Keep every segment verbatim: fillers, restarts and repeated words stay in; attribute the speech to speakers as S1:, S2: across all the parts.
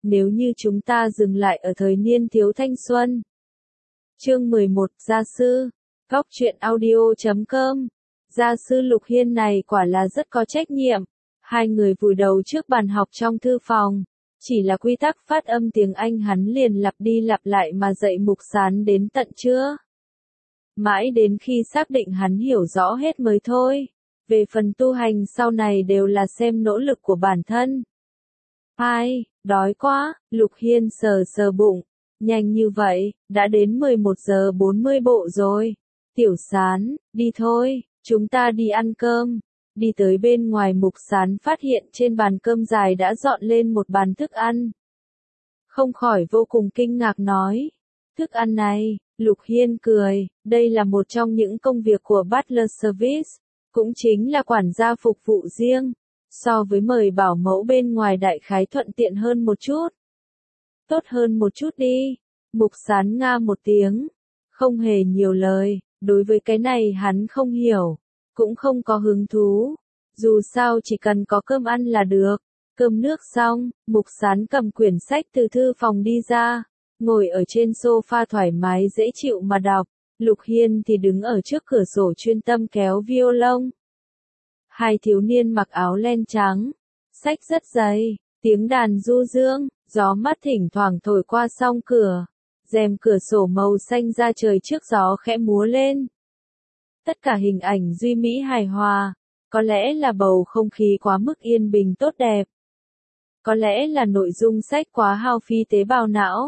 S1: nếu như chúng ta dừng lại ở thời niên thiếu thanh xuân. Chương mười một, gia sư. Góc truyện audio chấm com. Gia sư Lục Hiên này quả là rất có trách nhiệm. Hai người vùi đầu trước bàn học trong thư phòng. Chỉ là quy tắc phát âm tiếng Anh hắn liền lặp đi lặp lại mà dạy Mục Sán đến tận trưa. Mãi đến khi xác định hắn hiểu rõ hết mới thôi. Về phần tu hành sau này đều là xem nỗ lực của bản thân. Ai, đói quá, Lục Hiên sờ sờ bụng. Nhanh như vậy, đã đến mười một giờ bốn mươi bộ rồi. Tiểu Sán, đi thôi, chúng ta đi ăn cơm. Đi tới bên ngoài Mục Sán phát hiện trên bàn cơm dài đã dọn lên một bàn thức ăn. Không khỏi vô cùng kinh ngạc nói. Thức ăn này, Lục Hiên cười, đây là một trong những công việc của Butler Service, cũng chính là quản gia phục vụ riêng. So với mời bảo mẫu bên ngoài đại khái thuận tiện hơn một chút. Tốt hơn một chút đi. Mục Sán nga một tiếng. Không hề nhiều lời, đối với cái này hắn không hiểu. Cũng không có hứng thú. Dù sao chỉ cần có cơm ăn là được. Cơm nước xong, Mục Sán cầm quyển sách từ thư phòng đi ra. Ngồi ở trên sofa thoải mái dễ chịu mà đọc. Lục Hiên thì đứng ở trước cửa sổ chuyên tâm kéo violon. Hai thiếu niên mặc áo len trắng. Sách rất dày, tiếng đàn du dương, gió mát thỉnh thoảng thổi qua song cửa. Rèm cửa sổ màu xanh da trời trước gió khẽ múa lên. Tất cả hình ảnh duy mỹ hài hòa. Có lẽ là bầu không khí quá mức yên bình tốt đẹp. Có lẽ là nội dung sách quá hao phí tế bào não.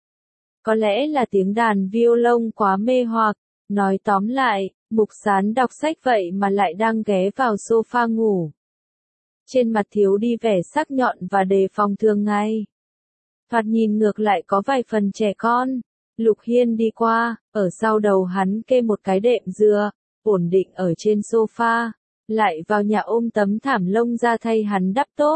S1: Có lẽ là tiếng đàn violon quá mê hoặc. Nói tóm lại, Mục Sán đọc sách vậy mà lại đang ghé vào sofa ngủ. Trên mặt thiếu đi vẻ sắc nhọn và đề phòng thường ngày. Thoạt nhìn ngược lại có vài phần trẻ con. Lục Hiên đi qua, ở sau đầu hắn kê một cái đệm dừa, ổn định ở trên sofa, lại vào nhà ôm tấm thảm lông ra thay hắn đắp tốt.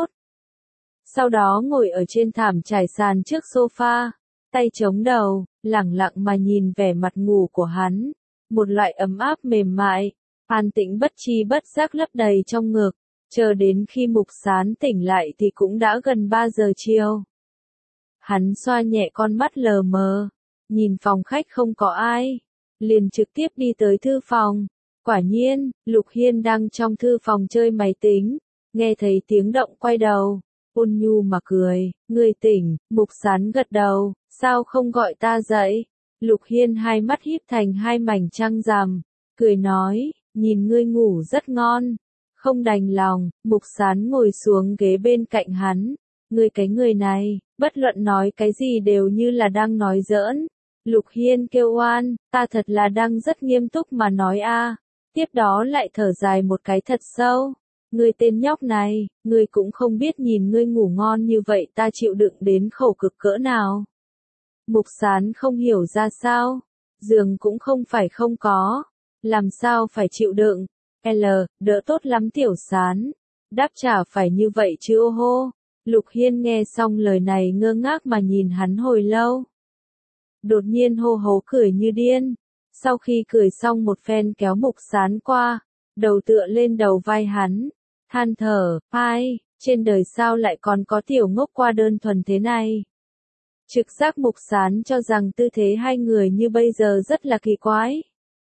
S1: Sau đó ngồi ở trên thảm trải sàn trước sofa, tay chống đầu, lẳng lặng mà nhìn vẻ mặt ngủ của hắn. Một loại ấm áp mềm mại, an tĩnh bất chi bất giác lấp đầy trong ngực, chờ đến khi Mục Sán tỉnh lại thì cũng đã gần ba giờ chiều. Hắn xoa nhẹ con mắt lờ mờ, nhìn phòng khách không có ai, liền trực tiếp đi tới thư phòng. Quả nhiên, Lục Hiên đang trong thư phòng chơi máy tính, nghe thấy tiếng động quay đầu, ôn nhu mà cười, ngươi tỉnh. Mục Sán gật đầu, sao không gọi ta dậy? Lục Hiên hai mắt híp thành hai mảnh trăng rằm, cười nói, nhìn ngươi ngủ rất ngon. Không đành lòng, Mục Sán ngồi xuống ghế bên cạnh hắn. Ngươi cái người này, bất luận nói cái gì đều như là đang nói giỡn. Lục Hiên kêu oan, ta thật là đang rất nghiêm túc mà nói a. Tiếp đó lại thở dài một cái thật sâu. Ngươi tên nhóc này, ngươi cũng không biết nhìn ngươi ngủ ngon như vậy ta chịu đựng đến khổ cực cỡ nào. Mục Sán không hiểu ra sao. Giường cũng không phải không có. Làm sao phải chịu đựng. L, đỡ tốt lắm Tiểu Sán. Đáp trả phải như vậy chứ ô hô. Lục Hiên nghe xong lời này ngơ ngác mà nhìn hắn hồi lâu. Đột nhiên hô hố cười như điên. Sau khi cười xong một phen kéo Mục Sán qua. Đầu tựa lên đầu vai hắn. Than thở, ai, trên đời sao lại còn có tiểu ngốc qua đơn thuần thế này. Trực giác Mục Sán cho rằng tư thế hai người như bây giờ rất là kỳ quái.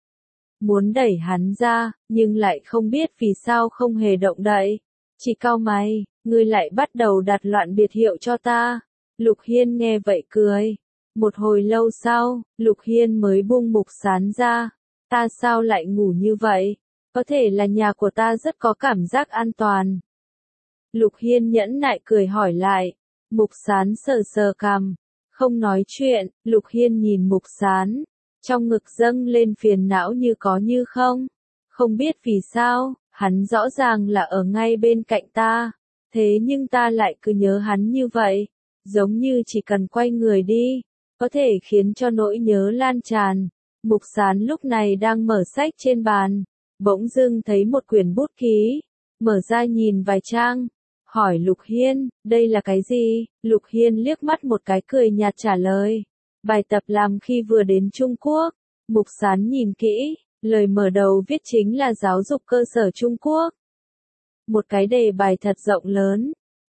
S1: Muốn đẩy hắn ra, nhưng lại không biết vì sao không hề động đậy. Chỉ cau mày, ngươi lại bắt đầu đặt loạn biệt hiệu cho ta. Lục Hiên nghe vậy cười. Một hồi lâu sau, Lục Hiên mới buông Mục Sán ra. Ta sao lại ngủ như vậy? Có thể là nhà của ta rất có cảm giác an toàn. Lục Hiên nhẫn nại cười hỏi lại. Mục Sán sờ sờ cằm. Không nói chuyện, Lục Hiên nhìn Mục Sán. Trong ngực dâng lên phiền não như có như không. Không biết vì sao, hắn rõ ràng là ở ngay bên cạnh ta. Thế nhưng ta lại cứ nhớ hắn như vậy. Giống như chỉ cần quay người đi, có thể khiến cho nỗi nhớ lan tràn. Mục Sán lúc này đang mở sách trên bàn. Bỗng dưng thấy một quyển bút ký. Mở ra nhìn vài trang. Hỏi Lục Hiên, đây là cái gì? Lục Hiên liếc mắt một cái cười nhạt trả lời. Bài tập làm khi vừa đến Trung Quốc. Mục Sán nhìn kỹ, lời mở đầu viết chính là giáo dục cơ sở Trung Quốc. Một cái đề bài thật rộng lớn.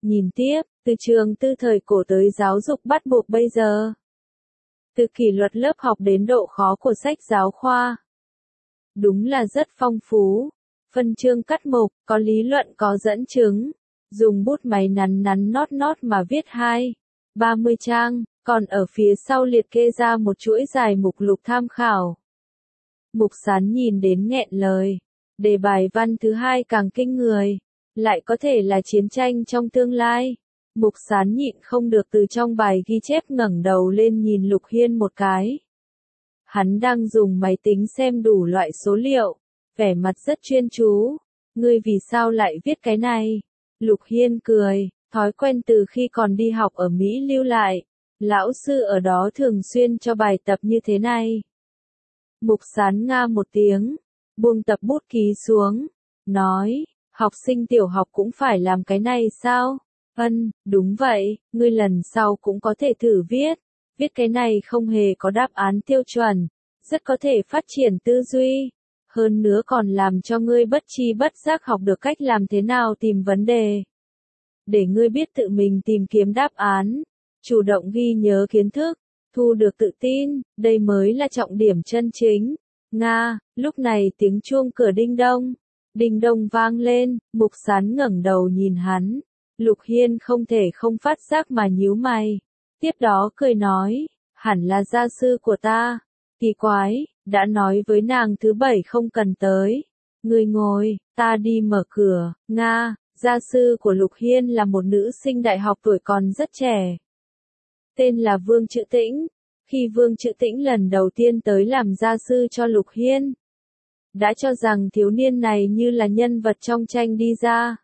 S1: Nhìn tiếp, từ trường tư thời cổ tới giáo dục bắt buộc bây giờ. Từ kỷ luật lớp học đến độ khó của sách giáo khoa. Đúng là rất phong phú. Phân chương cắt mục, có lý luận có dẫn chứng. Dùng bút máy nắn nắn nót nót mà viết hai, ba mươi trang, còn ở phía sau liệt kê ra một chuỗi dài mục lục tham khảo. Mục Sán nhìn đến nghẹn lời. Đề bài văn thứ hai càng kinh người. Lại có thể là chiến tranh trong tương lai. Mục Sán nhịn không được từ trong bài ghi chép ngẩng đầu lên nhìn Lục Hiên một cái. Hắn đang dùng máy tính xem đủ loại số liệu, vẻ mặt rất chuyên chú. Ngươi vì sao lại viết cái này? Lục Hiên cười, thói quen từ khi còn đi học ở Mỹ lưu lại. Lão sư ở đó thường xuyên cho bài tập như thế này. Mục Sán nga một tiếng, buông tập bút ký xuống, nói, học sinh tiểu học cũng phải làm cái này sao? Ân, đúng vậy, ngươi lần sau cũng có thể thử viết. Viết cái này không hề có đáp án tiêu chuẩn, rất có thể phát triển tư duy. Hơn nữa còn làm cho ngươi bất tri bất giác học được cách làm thế nào tìm vấn đề. Để ngươi biết tự mình tìm kiếm đáp án, chủ động ghi nhớ kiến thức, thu được tự tin, đây mới là trọng điểm chân chính. Nga, lúc này tiếng chuông cửa đinh đông. Đinh đông vang lên, Mục Sán ngẩng đầu nhìn hắn. Lục Hiên không thể không phát giác mà nhíu mày. Tiếp đó cười nói, hẳn là gia sư của ta. Kỳ quái, đã nói với nàng thứ bảy không cần tới. Ngươi ngồi, ta đi mở cửa. Nga, gia sư của Lục Hiên là một nữ sinh đại học tuổi còn rất trẻ. Tên là Vương Trữ Tĩnh. Khi Vương Trữ Tĩnh lần đầu tiên tới làm gia sư cho Lục Hiên, đã cho rằng thiếu niên này như là nhân vật trong tranh đi ra.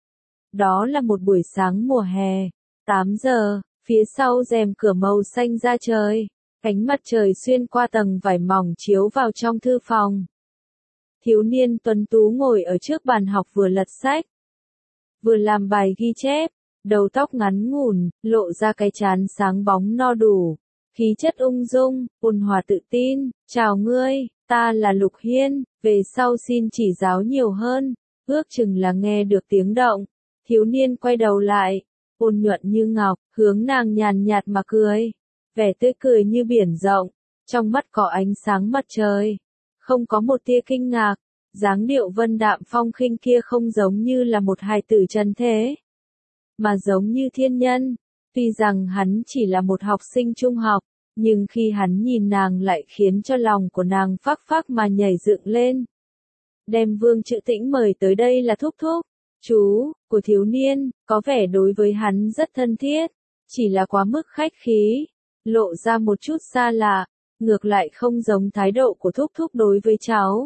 S1: Đó là một buổi sáng mùa hè, tám giờ, phía sau rèm cửa màu xanh da trời, ánh mặt trời xuyên qua tầng vải mỏng chiếu vào trong thư phòng. Thiếu niên tuấn tú ngồi ở trước bàn học vừa lật sách, vừa làm bài ghi chép, đầu tóc ngắn ngủn, lộ ra cái trán sáng bóng no đủ, khí chất ung dung, ôn hòa tự tin. Chào ngươi, ta là Lục Hiên, về sau xin chỉ giáo nhiều hơn. Ước chừng là nghe được tiếng động, thiếu niên quay đầu lại, ôn nhuận như ngọc, hướng nàng nhàn nhạt mà cười, vẻ tươi cười như biển rộng, trong mắt có ánh sáng mặt trời, không có một tia kinh ngạc, dáng điệu vân đạm phong khinh kia không giống như là một hài tử trần thế, mà giống như thiên nhân. Tuy rằng hắn chỉ là một học sinh trung học, nhưng khi hắn nhìn nàng lại khiến cho lòng của nàng phác phác mà nhảy dựng lên. Đem Vương Trữ Tĩnh mời tới đây là thúc thúc, chú, của thiếu niên, có vẻ đối với hắn rất thân thiết, chỉ là quá mức khách khí, lộ ra một chút xa lạ, ngược lại không giống thái độ của thúc thúc đối với cháu.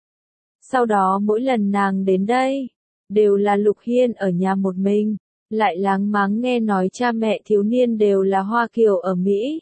S1: Sau đó mỗi lần nàng đến đây, đều là Lục Hiên ở nhà một mình, lại láng máng nghe nói cha mẹ thiếu niên đều là Hoa Kiều ở Mỹ.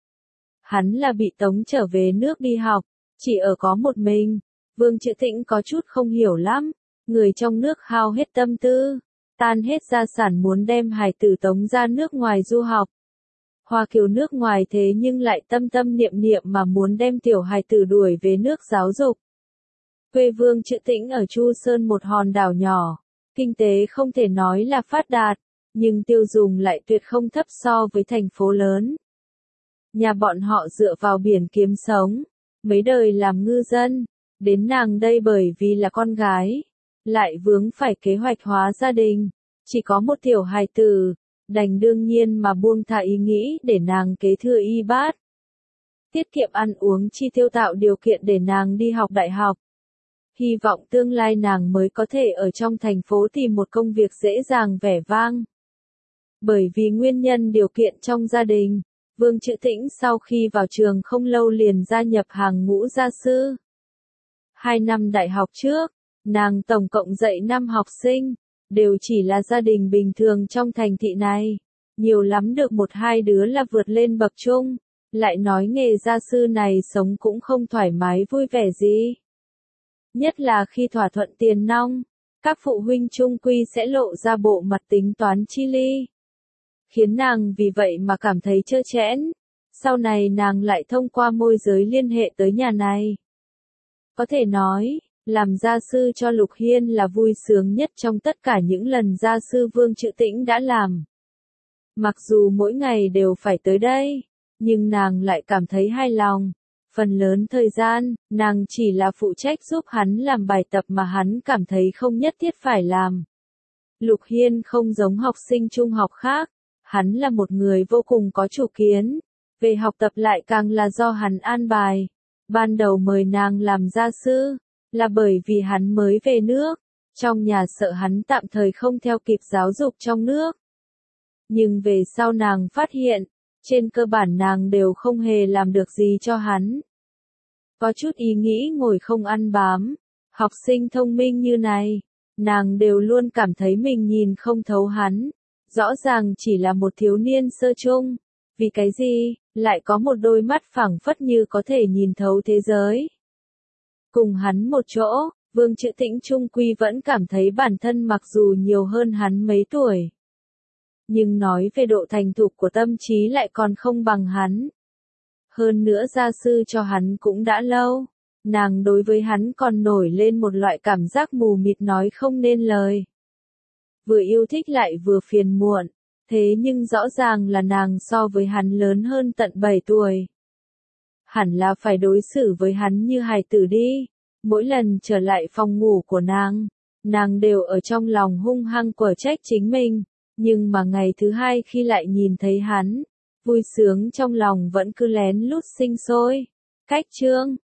S1: Hắn là bị tống trở về nước đi học, chỉ ở có một mình. Vương Trữ Tĩnh có chút không hiểu lắm, người trong nước hao hết tâm tư, tan hết gia sản muốn đem hài tử tống ra nước ngoài du học. Hoa Kiều nước ngoài thế nhưng lại tâm tâm niệm niệm mà muốn đem tiểu hài tử đuổi về nước giáo dục. Quê Vương Trữ Tĩnh ở Chu Sơn một hòn đảo nhỏ, kinh tế không thể nói là phát đạt, nhưng tiêu dùng lại tuyệt không thấp so với thành phố lớn. Nhà bọn họ dựa vào biển kiếm sống, mấy đời làm ngư dân, đến nàng đây bởi vì là con gái, lại vướng phải kế hoạch hóa gia đình, chỉ có một tiểu hài tử, đành đương nhiên mà buông thả ý nghĩ để nàng kế thừa y bát. Tiết kiệm ăn uống chi tiêu tạo điều kiện để nàng đi học đại học. Hy vọng tương lai nàng mới có thể ở trong thành phố tìm một công việc dễ dàng vẻ vang. Bởi vì nguyên nhân điều kiện trong gia đình, Vương Trữ Tĩnh sau khi vào trường không lâu liền gia nhập hàng ngũ gia sư. Hai năm đại học trước, nàng tổng cộng dạy năm học sinh, đều chỉ là gia đình bình thường trong thành thị này. Nhiều lắm được một hai đứa là vượt lên bậc trung, lại nói nghề gia sư này sống cũng không thoải mái vui vẻ gì. Nhất là khi thỏa thuận tiền nong, các phụ huynh chung quy sẽ lộ ra bộ mặt tính toán chi ly. Khiến nàng vì vậy mà cảm thấy trơ trẽn. Sau này nàng lại thông qua môi giới liên hệ tới nhà này. Có thể nói, Làm gia sư cho Lục Hiên là vui sướng nhất trong tất cả những lần gia sư Vương Trữ Tĩnh đã làm. Mặc dù mỗi ngày đều phải tới đây, nhưng nàng lại cảm thấy hài lòng. Phần lớn thời gian, nàng chỉ là phụ trách giúp hắn làm bài tập mà hắn cảm thấy không nhất thiết phải làm. Lục Hiên không giống học sinh trung học khác, hắn là một người vô cùng có chủ kiến, về học tập lại càng là do hắn an bài. Ban đầu mời nàng làm gia sư, là bởi vì hắn mới về nước, trong nhà sợ hắn tạm thời không theo kịp giáo dục trong nước. Nhưng về sau nàng phát hiện, trên cơ bản nàng đều không hề làm được gì cho hắn. Có chút ý nghĩ ngồi không ăn bám, học sinh thông minh như này, nàng đều luôn cảm thấy mình nhìn không thấu hắn. Rõ ràng chỉ là một thiếu niên sơ trung, vì cái gì, lại có một đôi mắt phảng phất như có thể nhìn thấu thế giới. Cùng hắn một chỗ, Vương Trữ Tĩnh trung quy vẫn cảm thấy bản thân mặc dù nhiều hơn hắn mấy tuổi, nhưng nói về độ thành thục của tâm trí lại còn không bằng hắn. Hơn nữa gia sư cho hắn cũng đã lâu, nàng đối với hắn còn nổi lên một loại cảm giác mù mịt nói không nên lời. Vừa yêu thích lại vừa phiền muộn, thế nhưng rõ ràng là nàng so với hắn lớn hơn tận bảy tuổi. Hẳn là phải đối xử với hắn như hài tử đi. Mỗi lần trở lại phòng ngủ của nàng, nàng đều ở trong lòng hung hăng quở trách chính mình, nhưng mà ngày thứ hai khi lại nhìn thấy hắn, vui sướng trong lòng vẫn cứ lén lút sinh sôi. Cách chương